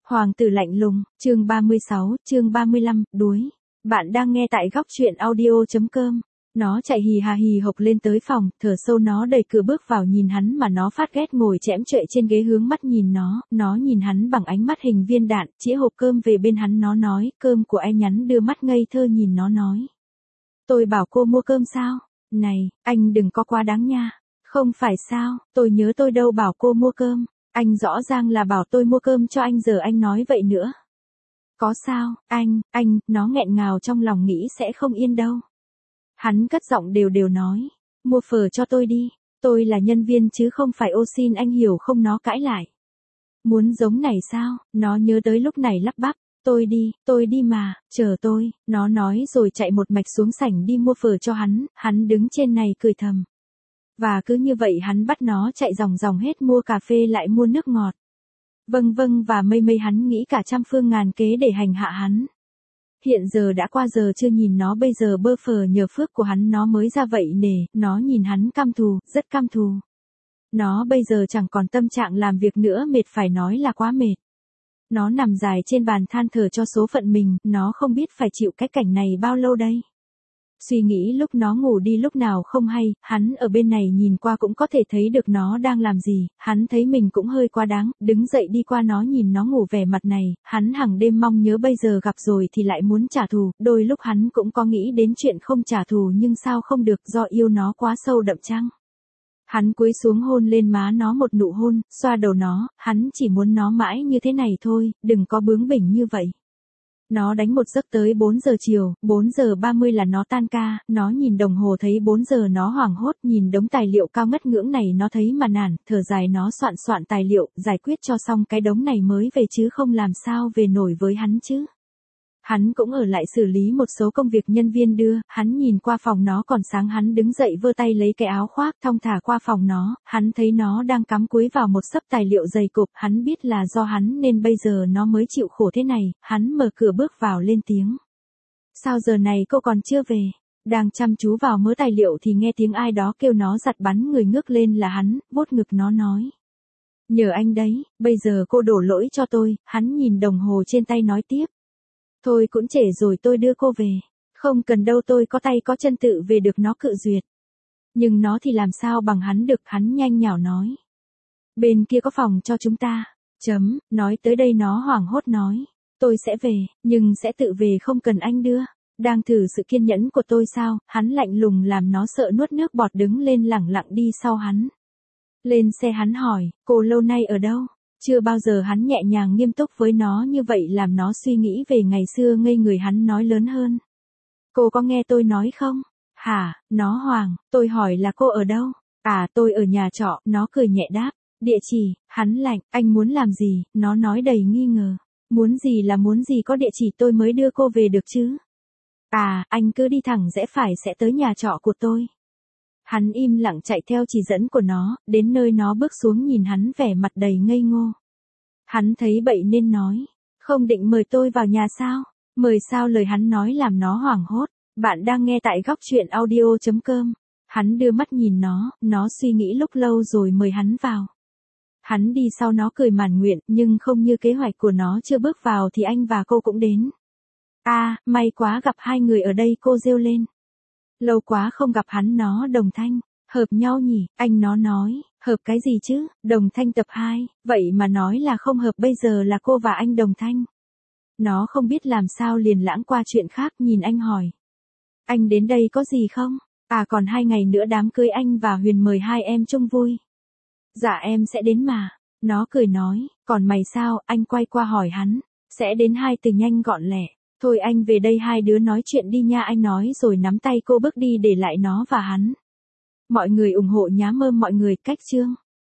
Hoàng tử lạnh lùng, chương 36, chương 35, đuối. Bạn đang nghe tại góc truyện audio.com. Nó chạy hì hà hì hộc lên tới phòng, thở sâu nó đẩy cửa bước vào nhìn hắn mà nó phát ghét ngồi chẽm chệ trên ghế hướng mắt nhìn nó nhìn hắn bằng ánh mắt hình viên đạn, chĩa hộp cơm về bên hắn nó nói, cơm của anh nhắn đưa mắt ngây thơ nhìn nó nói. Tôi bảo cô mua cơm sao? Này, anh đừng có quá đáng nha. Không phải sao, tôi nhớ tôi đâu bảo cô mua cơm. Anh rõ ràng là bảo tôi mua cơm cho anh giờ anh nói vậy nữa. Có sao, anh, nó nghẹn ngào trong lòng nghĩ sẽ không yên đâu. Hắn cất giọng đều nói, mua phở cho tôi đi, tôi là nhân viên chứ không phải ô xin anh hiểu không nó cãi lại. Muốn giống này sao, nó nhớ tới lúc này lắp bắp, tôi đi mà, chờ tôi, nó nói rồi chạy một mạch xuống sảnh đi mua phở cho hắn đứng trên này cười thầm. Và cứ như vậy hắn bắt nó chạy ròng hết mua cà phê lại mua nước ngọt. Vâng và mây hắn nghĩ cả trăm phương ngàn kế để hành hạ hắn. Hiện giờ đã qua giờ chưa nhìn nó bây giờ bơ phờ nhờ phước của hắn nó mới ra vậy nè, nó nhìn hắn căm thù, rất căm thù. Nó bây giờ chẳng còn tâm trạng làm việc nữa mệt phải nói là quá mệt. Nó nằm dài trên bàn than thở cho số phận mình, nó không biết phải chịu cái cảnh này bao lâu đây. Suy nghĩ lúc nó ngủ đi lúc nào không hay, hắn ở bên này nhìn qua cũng có thể thấy được nó đang làm gì, hắn thấy mình cũng hơi quá đáng, đứng dậy đi qua nó nhìn nó ngủ vẻ mặt này, hắn hàng đêm mong nhớ bây giờ gặp rồi thì lại muốn trả thù, đôi lúc hắn cũng có nghĩ đến chuyện không trả thù nhưng sao không được do yêu nó quá sâu đậm chăng. Hắn cúi xuống hôn lên má nó một nụ hôn, xoa đầu nó, hắn chỉ muốn nó mãi như thế này thôi, đừng có bướng bỉnh như vậy. Nó đánh một giấc tới 4 giờ chiều, 4 giờ 30 là nó tan ca, nó nhìn đồng hồ thấy 4 giờ nó hoảng hốt, nhìn đống tài liệu cao ngất ngưỡng này nó thấy mà nản, thở dài nó soạn tài liệu, giải quyết cho xong cái đống này mới về chứ không làm sao về nổi với hắn chứ. Hắn cũng ở lại xử lý một số công việc nhân viên đưa, hắn nhìn qua phòng nó còn sáng hắn đứng dậy vơ tay lấy cái áo khoác thong thả qua phòng nó, hắn thấy nó đang cắm cúi vào một xấp tài liệu dày cộp, hắn biết là do hắn nên bây giờ nó mới chịu khổ thế này, hắn mở cửa bước vào lên tiếng. Sao giờ này cô còn chưa về? Đang chăm chú vào mớ tài liệu thì nghe tiếng ai đó kêu nó giật bắn người ngước lên là hắn, vuốt ngực nó nói. Nhờ anh đấy, bây giờ cô đổ lỗi cho tôi, hắn nhìn đồng hồ trên tay nói tiếp. Thôi cũng trễ rồi tôi đưa cô về. Không cần đâu tôi có tay có chân tự về được nó cự duyệt. Nhưng nó thì làm sao bằng hắn được hắn nhanh nhảu nói. Bên kia có phòng cho chúng ta. Nói tới đây nó hoảng hốt nói. Tôi sẽ về, nhưng sẽ tự về không cần anh đưa. Đang thử sự kiên nhẫn của tôi sao, hắn lạnh lùng làm nó sợ nuốt nước bọt đứng lên lẳng lặng đi sau hắn. Lên xe hắn hỏi, cô lâu nay ở đâu? Chưa bao giờ hắn nhẹ nhàng nghiêm túc với nó như vậy làm nó suy nghĩ về ngày xưa ngây người hắn nói lớn hơn. Cô có nghe tôi nói không? Hả, nó hoảng, tôi hỏi là cô ở đâu? À tôi ở nhà trọ, nó cười nhẹ đáp. Địa chỉ, hắn lạnh, anh muốn làm gì? Nó nói đầy nghi ngờ. Muốn gì là muốn gì có địa chỉ tôi mới đưa cô về được chứ? À, anh cứ đi thẳng rẽ phải sẽ tới nhà trọ của tôi. Hắn im lặng chạy theo chỉ dẫn của nó, đến nơi nó bước xuống nhìn hắn vẻ mặt đầy ngây ngô. Hắn thấy bậy nên nói, không định mời tôi vào nhà sao? Mời sao lời hắn nói làm nó hoảng hốt. Bạn đang nghe tại góc truyện audio.com. Hắn đưa mắt nhìn nó suy nghĩ lúc lâu rồi mời hắn vào. Hắn đi sau nó cười mãn nguyện, nhưng không như kế hoạch của nó chưa bước vào thì anh và cô cũng đến. À, may quá gặp hai người ở đây cô reo lên. Lâu quá không gặp hắn nó đồng thanh, hợp nhau nhỉ, anh nó nói, hợp cái gì chứ, đồng thanh tập 2, vậy mà nói là không hợp bây giờ là cô và anh đồng thanh. Nó không biết làm sao liền lãng qua chuyện khác nhìn anh hỏi. Anh đến đây có gì không? À còn 2 ngày nữa đám cưới anh và Huyền mời hai em chung vui. Dạ em sẽ đến mà, nó cười nói, còn mày sao, anh quay qua hỏi hắn, sẽ đến 2 từ nhanh gọn lẹ. Thôi anh về đây hai đứa nói chuyện đi nha anh nói rồi nắm tay cô bước đi để lại nó và hắn. Mọi người ủng hộ nhá mọi người cách chương.